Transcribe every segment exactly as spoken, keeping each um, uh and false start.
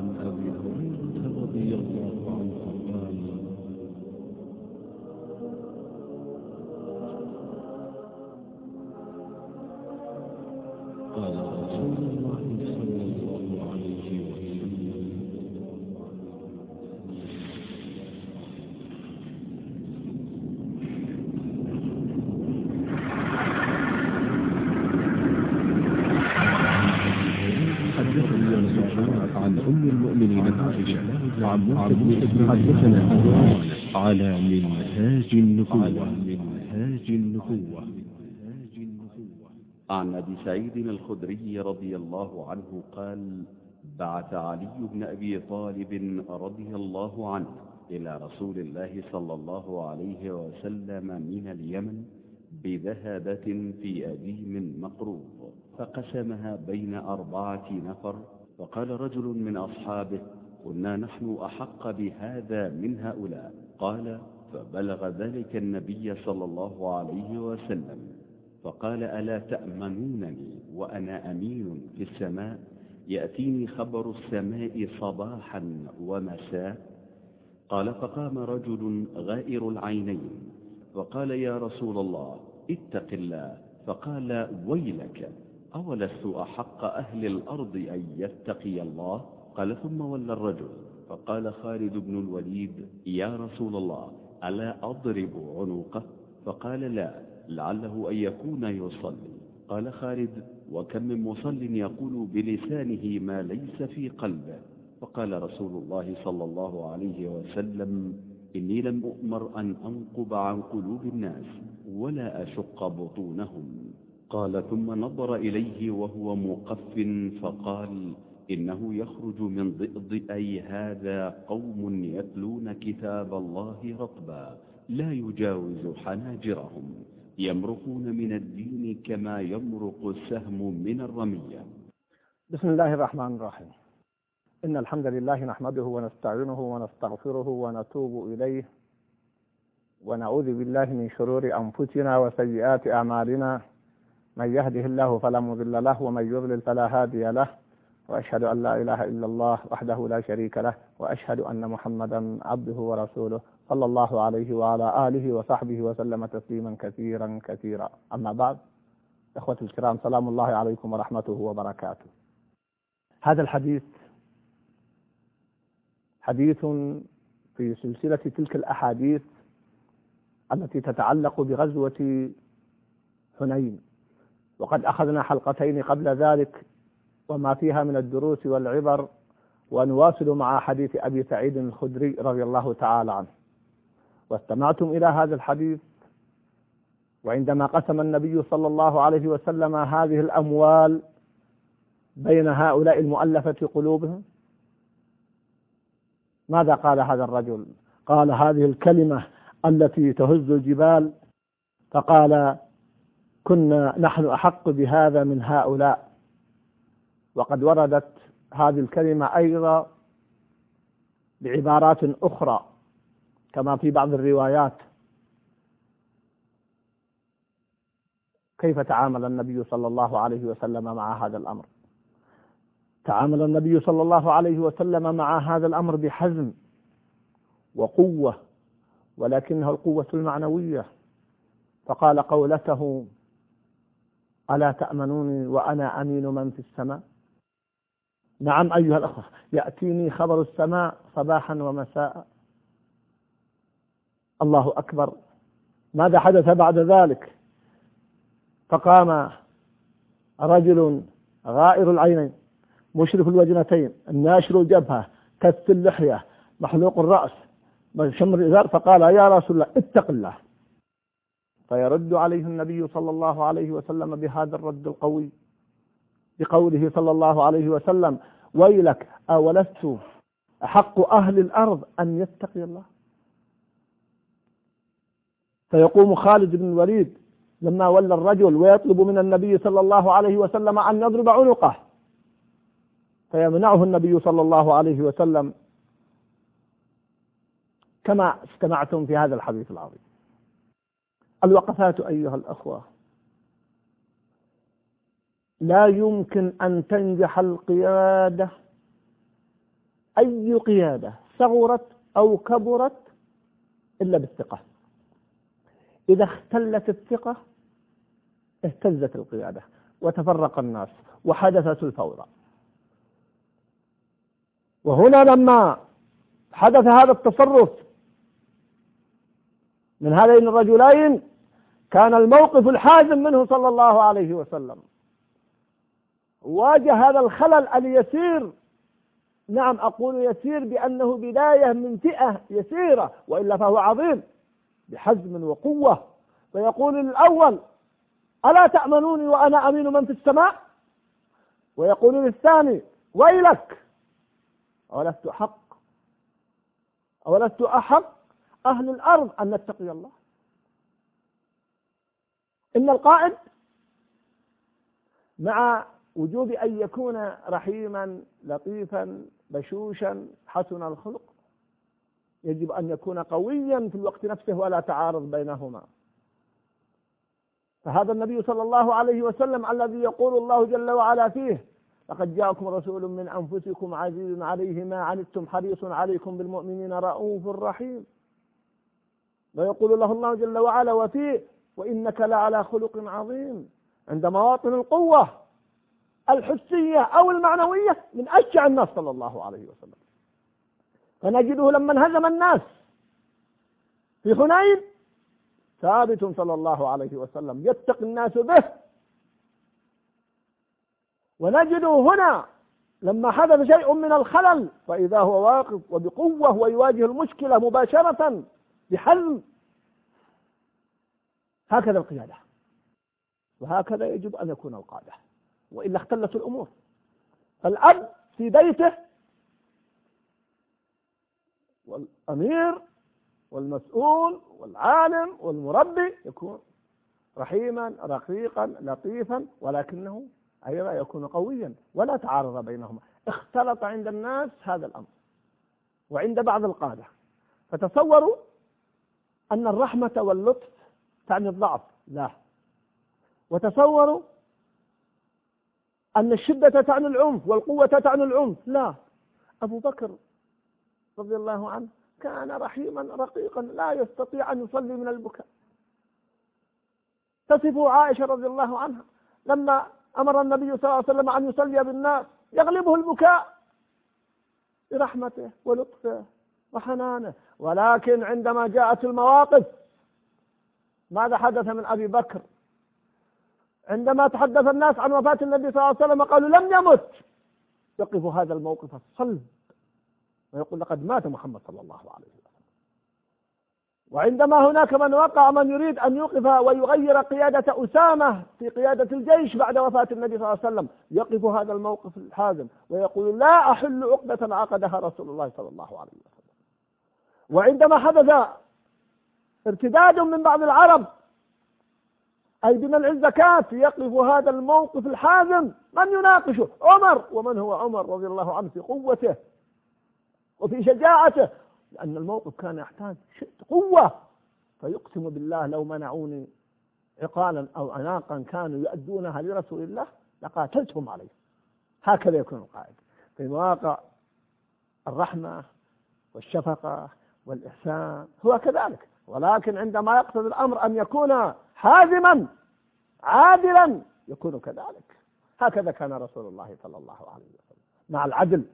عن أبي هريرة رضي الله عنه قال قال رسول الله صلى الله عليه وسلم عن أم المؤمنين عائشة وعن موسى بن حدثنا على منهاج النبوة منهاج النبوة عن أبي سعيد الخدري رضي الله عنه قال: بعث علي بن أبي طالب رضي الله عنه إلى رسول الله صلى الله عليه وسلم من اليمن بذهبة في أديم مقروض، فقسمها بين أربعة نفر. فقال رجل من أصحابه: كنا نحن أحق بهذا من هؤلاء. قال: فبلغ ذلك النبي صلى الله عليه وسلم فقال: ألا تأمنونني وأنا أمين في السماء؟ يأتيني خبر السماء صباحا ومساء. قال: فقام رجل غائر العينين فقال: يا رسول الله اتق الله. فقال: ويلك، أولست أحق أهل الأرض أن يتقي الله؟ قال: ثم ولى الرجل فقال خالد بن الوليد: يا رسول الله ألا أضرب عنقه؟ فقال: لا، لعله أن يكون يصلي. قال خالد: وكم من مصل يقول بلسانه ما ليس في قلبه؟ فقال رسول الله صلى الله عليه وسلم: إني لم أؤمر أن أنقب عن قلوب الناس ولا أشق بطونهم. قال: ثم نظر إليه وهو مقف فقال: إنه يخرج من ضئضئي هذا قوم يتلون كتاب الله رطبا لا يجاوز حناجرهم، يمرقون من الدين كما يمرق السهم من الرمية. بسم الله الرحمن الرحيم. إن الحمد لله نحمده ونستعينه ونستغفره ونتوب إليه، ونعوذ بالله من شرور أنفسنا وسيئات أعمالنا، من يهده الله فلا مضل له ومن يضلل فلا هادي له، وأشهد أن لا إله إلا الله وحده لا شريك له، وأشهد أن محمدا عبده ورسوله صلى الله عليه وعلى آله وصحبه وسلم تسليما كثيرا كثيرا. أما بعد، إخوة الكرام، سلام الله عليكم ورحمته وبركاته. هذا الحديث حديث في سلسلة تلك الأحاديث التي تتعلق بغزوة حنين، وقد أخذنا حلقتين قبل ذلك وما فيها من الدروس والعبر، ونواصل مع حديث أبي سعيد الخدري رضي الله تعالى عنه. واستمعتم إلى هذا الحديث وعندما قسم النبي صلى الله عليه وسلم هذه الأموال بين هؤلاء المؤلفة قلوبهم، ماذا قال هذا الرجل؟ قال هذه الكلمة التي تهز الجبال، فقال: كنا نحن أحق بهذا من هؤلاء. وقد وردت هذه الكلمة أيضا بعبارات أخرى كما في بعض الروايات. كيف تعامل النبي صلى الله عليه وسلم مع هذا الأمر؟ تعامل النبي صلى الله عليه وسلم مع هذا الأمر بحزم وقوة، ولكنها القوة المعنوية. فقال قولته: ألا تأمنوني وأنا أمين من في السماء؟ نعم أيها الأخوة، يأتيني خبر السماء صباحا ومساء. الله أكبر. ماذا حدث بعد ذلك؟ فقام رجل غائر العينين مشرف الوجنتين الناشر الجبهة كث اللحية محلوق الرأس شمر الإزار، فقال: يا رسول الله اتق الله. فيرد عليه النبي صلى الله عليه وسلم بهذا الرد القوي بقوله صلى الله عليه وسلم: ويلك، أولست أحق أهل الأرض أن يتقي الله؟ فيقوم خالد بن الوليد لما ولى الرجل ويطلب من النبي صلى الله عليه وسلم أن يضرب عنقه، فيمنعه النبي صلى الله عليه وسلم كما استمعتم في هذا الحديث العظيم. الوقفات أيها الأخوة، لا يمكن أن تنجح القيادة أي قيادة صغرت أو كبرت إلا بالثقة. إذا اختلت الثقة اهتزت القيادة وتفرق الناس وحدثت الفوضى. وهنا لما حدث هذا التصرف من هذين الرجلين كان الموقف الحازم منه صلى الله عليه وسلم، واجه هذا الخلل اليسير، نعم أقول يسير بأنه بداية من فئة يسيرة، وإلا فهو عظيم بحزم وقوة، فيقول الأول ألا تأمنوني وأنا أمين من في السماء، ويقول للثاني ويلك أولست حق أولست أحق أهل الأرض أن نتقي الله. إن القائد مع وجوب أن يكون رحيما لطيفا بشوشا حسن الخلق يجب أن يكون قويا في الوقت نفسه ولا تعارض بينهما. فهذا النبي صلى الله عليه وسلم الذي يقول الله جل وعلا فيه لقد جاءكم رسول من أنفسكم عزيز عليه ما عنتم حريص عليكم بالمؤمنين رؤوف رحيم، ويقول له الله جل وعلا وفيه وإنك لعلى خلق عظيم، عند مواطن القوة الحسية أو المعنوية من أشجع الناس صلى الله عليه وسلم. فنجده لما انهزم الناس في حنين ثابت صلى الله عليه وسلم يتقي الناس به. ونجده هنا لما حدث شيء من الخلل فإذا هو واقف وبقوة ويواجه المشكلة مباشرة بحزم. هكذا القيادة، وهكذا يجب أن يكون القادة، وإلا اختلت الأمور. فالأب في بيته والأمير والمسؤول والعالم والمربي يكون رحيما رقيقا لطيفا، ولكنه أيضا يكون قويا ولا تعارض بينهما. اختلط عند الناس هذا الأمر وعند بعض القادة، فتصوروا أن الرحمة واللطف تعني الضعف، لا. وتصوروا أن الشدة تعني العنف والقوة تعني العنف، لا. أبو بكر رضي الله عنه كان رحيما رقيقا لا يستطيع أن يصلي من البكاء. تصفه عائشة رضي الله عنها لما أمر النبي صلى الله عليه وسلم أن يصلي بالناس يغلبه البكاء برحمته ولطفه وحنانه. ولكن عندما جاءت المواقف ماذا حدث من أبي بكر؟ عندما تحدث الناس عن وفاة النبي صلى الله عليه وسلم قالوا لم يمت، يقف هذا الموقف الصلب ويقول لقد مات محمد صلى الله عليه وسلم. وعندما هناك من وقع من يريد أن يوقف ويغير قيادة أسامة في قيادة الجيش بعد وفاة النبي صلى الله عليه وسلم يقف هذا الموقف الحازم ويقول لا أحل عقدة عقدها رسول الله صلى الله عليه وسلم. وعندما حدث ارتداد من بعض العرب أي بمنع الزكاة يقف هذا الموقف الحازم من يناقشه؟ عمر. ومن هو عمر رضي الله عنه في قوته وفي شجاعته، لأن الموقف كان يحتاج قوة. فيقسم بالله لو منعوني عقالا أو عناقا كانوا يؤدونها لرسول الله لقاتلتهم عليه. هكذا يكون القائد في مواقع الرحمة والشفقة والإحسان هو كذلك. ولكن عندما يقصد الأمر أن يكون حازما عادلا يكون كذلك. هكذا كان رسول الله صلى الله عليه وسلم مع العدل،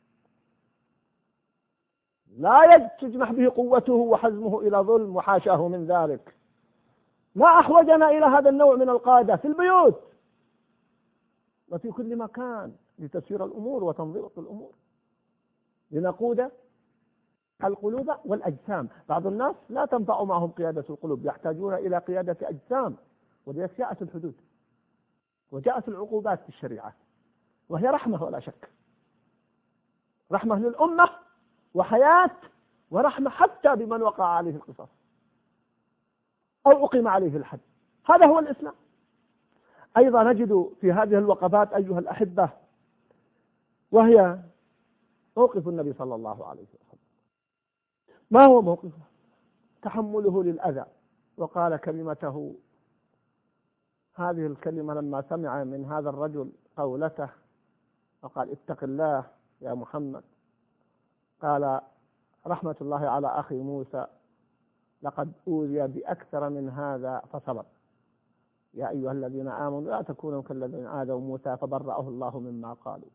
لا تجمح به قوته وحزمه إلى ظلم وحاشاه من ذلك. ما أحوجنا إلى هذا النوع من القادة في البيوت وفي كل مكان لتسيير الأمور وتنظيم الأمور، لنقود القلوب والأجسام. بعض الناس لا تنفع معهم قيادة القلوب، يحتاجون إلى قيادة أجسام. ولذلك جاءت الحدود وجاءت العقوبات في الشريعة، وهي رحمة ولا شك، رحمة للأمة وحياة ورحمة حتى بمن وقع عليه القصاص أو أقيم عليه الحد. هذا هو الإسلام. أيضا نجد في هذه الوقفات أيها الأحبة وهي موقف النبي صلى الله عليه وسلم. ما هو موقفه؟ تحمله للأذى. وقال كلمته هذه الكلمة لما سمع من هذا الرجل قولته وقال اتق الله يا محمد قال رحمة الله على أخي موسى: لقد أوذي بأكثر من هذا فصبر. يا أيها الذين آمنوا لا تكونوا كالذين آذوا موسى فبرأه الله مما قالوا.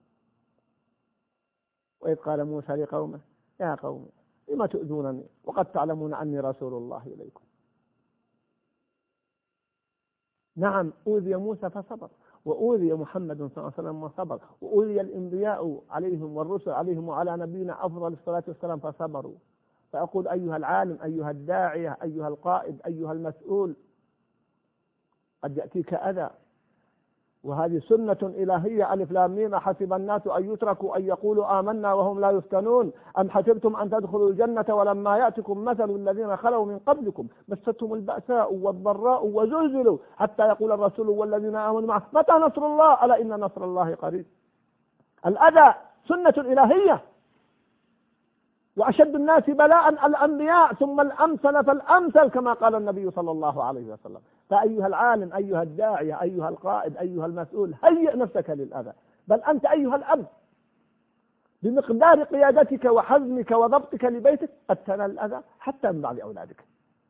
وإذ قال موسى لقومه: يا قوم لما تؤذونني وقد تعلمون أني رسول الله إليكم. نعم، أوذي موسى فصبر، وأوذي محمد صلى الله عليه وسلم وصبر، وأوذي الأنبياء عليهم والرسل عليهم وعلى نبينا أفضل الصلاة والسلام فصبروا. فأقول أيها العالم، أيها الداعية، أيها القائد، أيها المسؤول، قد يأتيك أذى، وهذه سنة إلهية: ألف لام ميم حسب الناس أن يتركوا أن يقولوا آمنا وهم لا يفتنون أم حسبتم أن تدخلوا الجنة ولما يأتكم مثل الذين خلوا من قبلكم مستهم البأساء والضراء وزلزلوا حتى يقول الرسول والذين آمنوا معه متى نصر الله ألا إن نصر الله قريب. الأذى سنة إلهية، وأشد الناس بلاء الأنبياء ثم الأمثل فالأمثل كما قال النبي صلى الله عليه وسلم. فأيها العالم، أيها الداعية، أيها القائد، أيها المسؤول، هيئ نفسك للأذى. بل أنت أيها الأب بمقدار قيادتك وحزمك وضبطك لبيتك قد تنال الأذى حتى من بعض أولادك.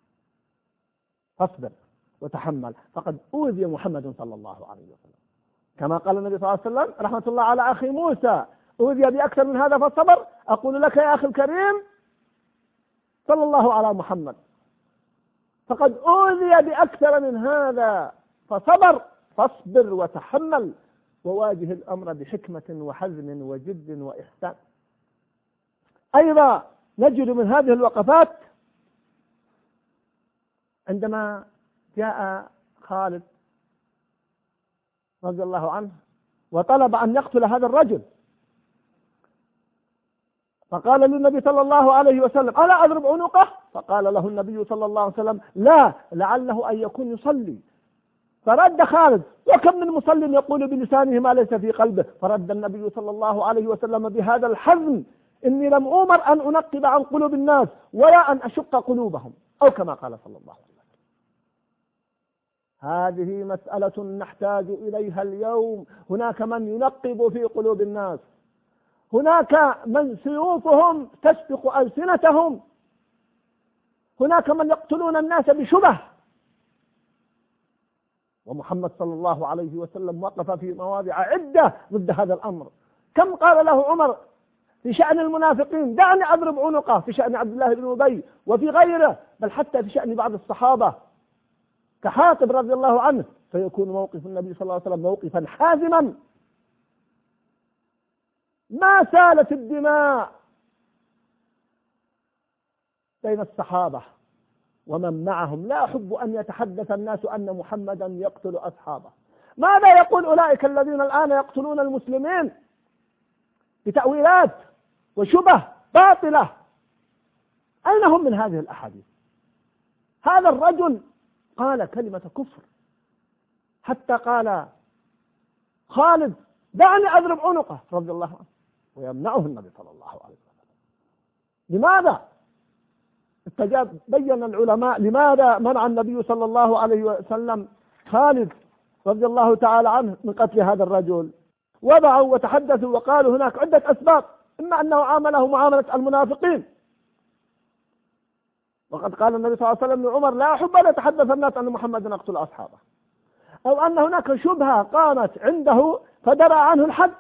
فاصبر وتحمل، فقد أوذي محمد صلى الله عليه وسلم كما قال النبي صلى الله عليه وسلم رحمة الله على أخي موسى: أوذي بأكثر من هذا فالصبر. أقول لك يا أخي الكريم صلى الله على محمد: فقد أوذي بأكثر من هذا فصبر، فاصبر وتحمل وواجه الأمر بحكمة وحزم وجد وإحسان. أيضا نجد من هذه الوقفات عندما جاء خالد رضي الله عنه وطلب أن يقتل هذا الرجل، فقال للنبي صلى الله عليه وسلم: ألا أضرب عنقه؟ فقال له النبي صلى الله عليه وسلم: لا، لعله أن يكون يصلي. فرد خالد: وكم من مصل يقول بلسانه ما ليس في قلبه. فرد النبي صلى الله عليه وسلم بهذا الحزم: إني لم أؤمر أن أنقب عن قلوب الناس ولا أن أشق قلوبهم، أو كما قال صلى الله عليه وسلم. هذه مسألة نحتاج إليها اليوم. هناك من ينقب في قلوب الناس، هناك من سيوفهم تسبق ألسنتهم، هناك من يقتلون الناس بشبه. ومحمد صلى الله عليه وسلم وقف في مواضع عدة ضد هذا الأمر. كم قال له عمر في شأن المنافقين: دعني أضرب عنقه، في شأن عبد الله بن أبي وفي غيره، بل حتى في شأن بعض الصحابة كحاطب رضي الله عنه. فيكون موقف النبي صلى الله عليه وسلم موقفا حازما، ما سالت الدماء بين الصحابة ومن معهم. لا أحب أن يتحدث الناس أن محمدا يقتل أصحابه. ماذا يقول أولئك الذين الآن يقتلون المسلمين بتأويلات وشبه باطلة؟ أين هم من هذه الأحاديث؟ هذا الرجل قال كلمة كفر، حتى قال خالد: دعني أضرب عنقه رضي الله عنه، ويمنعه النبي صلى الله عليه وسلم. لماذا؟ استجاب. بين العلماء لماذا منع النبي صلى الله عليه وسلم خالد رضي الله تعالى عنه من قتل هذا الرجل. وضعوا وتحدثوا وقالوا هناك عدة أسباب: إما أنه عامله معاملة المنافقين، وقد قال النبي صلى الله عليه وسلم لعمر: لا أحب أن يتحدث الناس أن محمد يقتل أصحابه، أو أن هناك شبهة قامت عنده فدرى عنه الحد،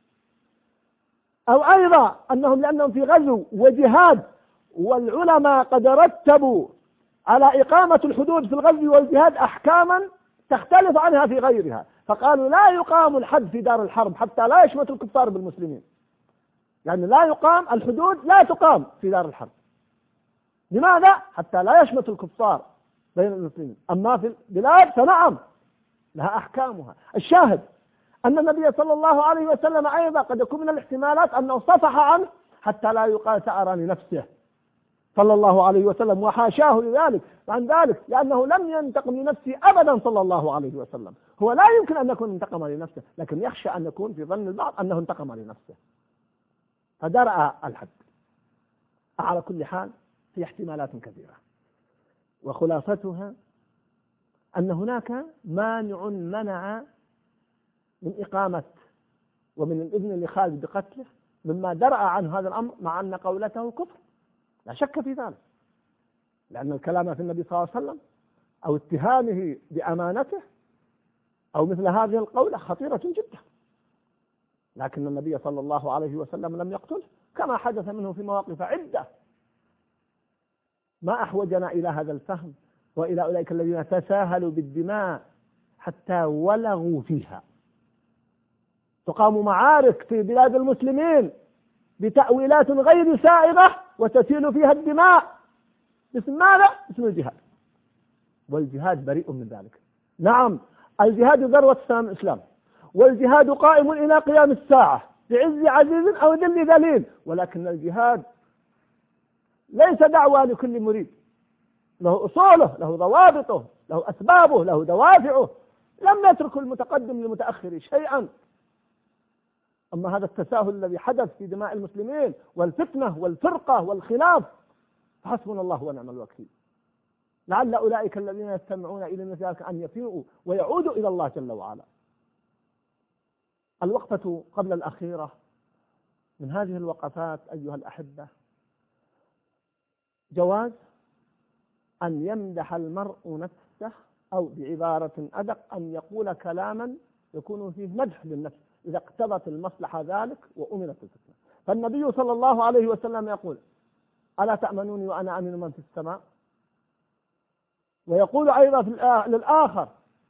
أو أيضا أنهم لأنهم في غزو وجهاد، والعلماء قد رتبوا على إقامة الحدود في الغزو والجهاد أحكاما تختلف عنها في غيرها، فقالوا لا يقام الحد في دار الحرب حتى لا يشمت الكفار بالمسلمين. يعني لا يقام الحدود، لا تقام في دار الحرب. لماذا؟ حتى لا يشمت الكفار بين المسلمين. أما في البلاد فنعم لها أحكامها. الشاهد أن النبي صلى الله عليه وسلم أيضا قد يكون من الاحتمالات أنه صفح عنه حتى لا يقال ثأر لنفسه صلى الله عليه وسلم، وحاشاه لذلك عن ذلك، لأنه لم ينتقم لنفسه أبدا صلى الله عليه وسلم. هو لا يمكن أن يكون انتقم لنفسه، لكن يخشى أن يكون في ظن البعض أنه انتقم لنفسه فدرأ الحد. على كل حال في احتمالات كثيرة، وخلاصتها أن هناك مانع منع من إقامة ومن الإذن لخالد بقتله مما درأ عن هذا الأمر، مع أن قولته كفر لا شك في ذلك، لأن الكلام في النبي صلى الله عليه وسلم أو اتهامه بأمانته أو مثل هذه القولة خطيرة جدا، لكن النبي صلى الله عليه وسلم لم يقتله، كما حدث منه في مواقف عدة. ما أحوجنا إلى هذا الفهم وإلى أولئك الذين تساهلوا بالدماء حتى ولغوا فيها. تقام معارك في بلاد المسلمين بتأويلات غير سائغة وتسيل فيها الدماء باسم ماذا؟ اسم الجهاد، والجهاد بريء من ذلك. نعم، الجهاد ذروة سنام الإسلام، والجهاد قائم إلى قيام الساعة بعز عزيز أو ذل ذليل، ولكن الجهاد ليس دعوة لكل مريد، له أصوله، له ضوابطه، له أسبابه، له دوافعه، لم يترك المتقدم للمتأخر شيئا. أما هذا التساهل الذي حدث في دماء المسلمين والفتنة والفرقة والخلاف فحسبنا الله ونعم الوكيل. لعل أولئك الذين يستمعون إلى مثل ذلك أن يفيئوا ويعودوا إلى الله جل وعلا. الوقفة قبل الأخيرة من هذه الوقفات أيها الأحبة جواز أن يمدح المرء نفسه، أو بعبارة أدق أن يقول كلاما يكون فيه مدح للنفس إذا اقتضت المصلحة ذلك وأمنت الفتنة. فالنبي صلى الله عليه وسلم يقول: ألا تأمنوني وأنا أمن من في السماء؟ ويقول أيضا للآخر: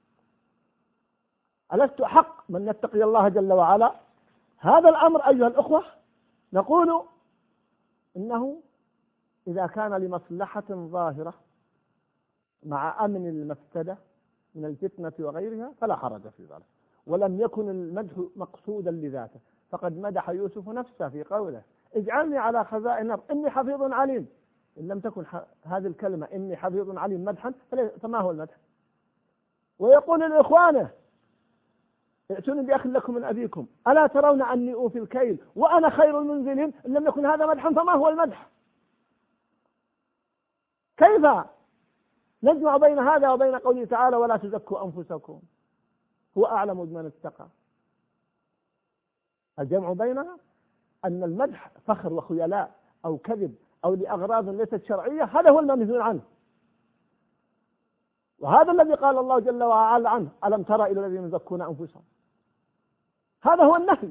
ألست أحق من يتقي الله جل وعلا؟ هذا الأمر أيها الأخوة نقول إنه إذا كان لمصلحة ظاهرة مع أمن المفسدة من الفتنة وغيرها فلا حرج في ذلك، ولم يكن المدح مقصودا لذاته. فقد مدح يوسف نفسه في قوله: اجعلني على خزائن الأرض إني حفيظ عليم. إن لم تكن هذه الكلمة إني حفيظ عليم مدحا فما هو المدح؟ ويقول لإخوانه: ائتوني بأخ لكم من أبيكم ألا ترون أني أوفي الكيل وأنا خير المنزلين. إن لم يكن هذا مدحا فما هو المدح؟ كيف نجمع بين هذا وبين قوله تعالى: ولا تزكوا أنفسكم هو أعلم بمن اتقى؟ الجمع بينها أن المدح فخر وخيلاء أو كذب أو لأغراض ليست شرعية، هذا هو المنهي عنه، وهذا الذي قال الله جل وعلا عنه: ألم ترى إلى الذين يزكون أنفسهم. هذا هو النهي.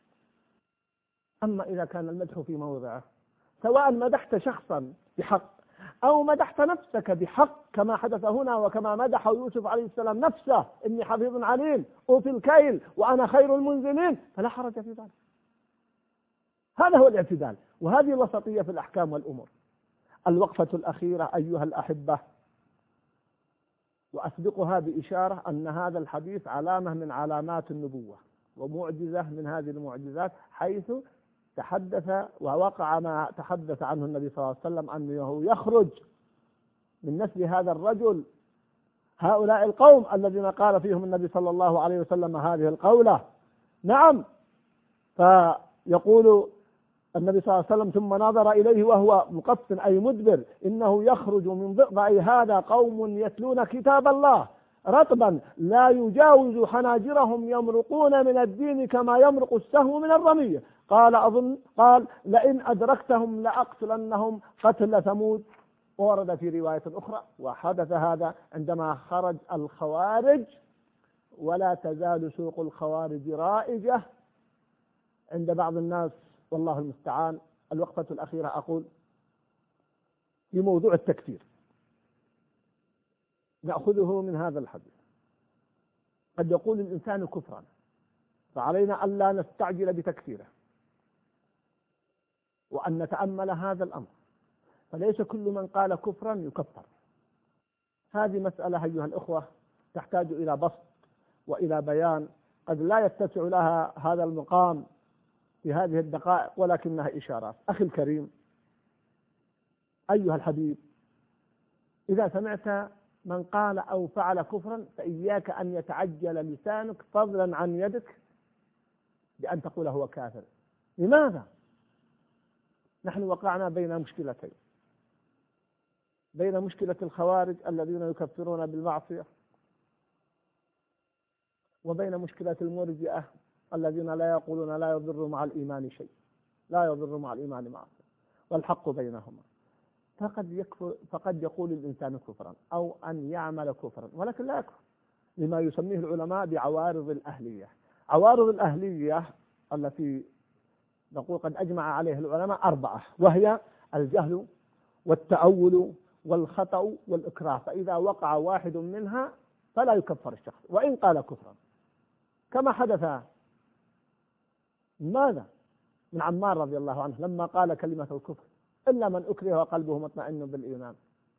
أما إذا كان المدح في موضعه، سواء مدحت شخصا بحق أو مدحت نفسك بحق كما حدث هنا، وكما مدح يوسف عليه السلام نفسه: إني حفيظ عليم أوفي الكيل وأنا خير المنزلين، فلا حرج في ذلك. هذا هو الاعتدال، وهذه الوسطية في الأحكام والأمور. الوقفة الأخيرة أيها الأحبة، وأسبقها بإشارة أن هذا الحديث علامة من علامات النبوة ومعجزة من هذه المعجزات، حيث تحدث ووقع ما تحدث عنه النبي صلى الله عليه وسلم أنه يخرج من نسل هذا الرجل هؤلاء القوم الذين قال فيهم النبي صلى الله عليه وسلم هذه القولة. نعم، فيقول النبي صلى الله عليه وسلم: ثم نظر إليه وهو مقف أي مدبر إنه يخرج من ضئضأ هذا قوم يتلون كتاب الله رطبا لا يجاوز حناجرهم يمرقون من الدين كما يمرق السهم من الرمية. قال أظن قال لئن أدركتهم لأقتلنهم قتل ثمود. ورد في رواية أخرى: وحدث هذا عندما خرج الخوارج، ولا تزال سوق الخوارج رائجة عند بعض الناس، والله المستعان. الوقفة الأخيرة أقول في موضوع التكفير، نأخذه من هذا الحديث. قد يقول الإنسان كفرا، فعلينا ألا نستعجل بتكفيره، وأن نتأمل هذا الأمر، فليس كل من قال كفرا يكفر. هذه مسألة أيها الأخوة تحتاج إلى بسط وإلى بيان، قد لا يتسع لها هذا المقام في هذه الدقائق، ولكنها إشارات. أخي الكريم أيها الحبيب، إذا سمعت من قال أو فعل كفرا فإياك أن يتعجل لسانك فضلا عن يدك بأن تقول هو كافر. لماذا؟ نحن وقعنا بين مشكلتين: بين مشكلة الخوارج الذين يكفرون بالمعصية، وبين مشكلة المرجئة الذين لا يقولون لا يضر مع الإيمان شيء. لا يضر مع الإيمان معصية، والحق بينهما. فقد يكفر فقد يقول الإنسان كفرا أو أن يعمل كفرا، ولكن لا يكفر، لما يسميه العلماء بعوارض الأهلية. عوارض الأهلية التي نقول قد أجمع عليها العلماء أربعة، وهي الجهل والتأول والخطأ والإكراه، فإذا وقع واحد منها فلا يكفر الشخص وإن قال كفرا، كما حدث ماذا من عمار رضي الله عنه لما قال كلمة الكفر إلا من أكره وقلبه مطمئن بالإيمان،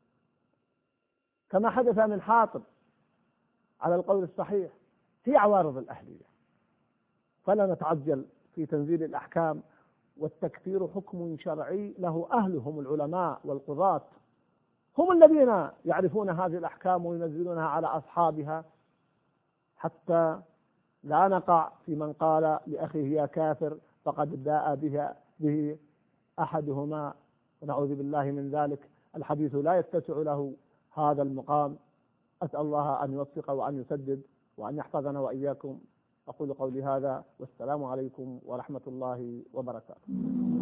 كما حدث من حاطب على القول الصحيح. في عوارض الأهلية، فلا نتعجل في تنزيل الأحكام، والتكفير حكم شرعي له أهلهم العلماء والقضاة، هم الذين يعرفون هذه الأحكام وينزلونها على أصحابها، حتى لا نقع في من قال لأخيه يا كافر فقد باء بها به أحدهما، ونعوذ بالله من ذلك. الحديث لا يتسع له هذا المقام. أسأل الله أن يوفق وأن يسدد وأن يحفظنا وإياكم. أقول قولي هذا، والسلام عليكم ورحمة الله وبركاته.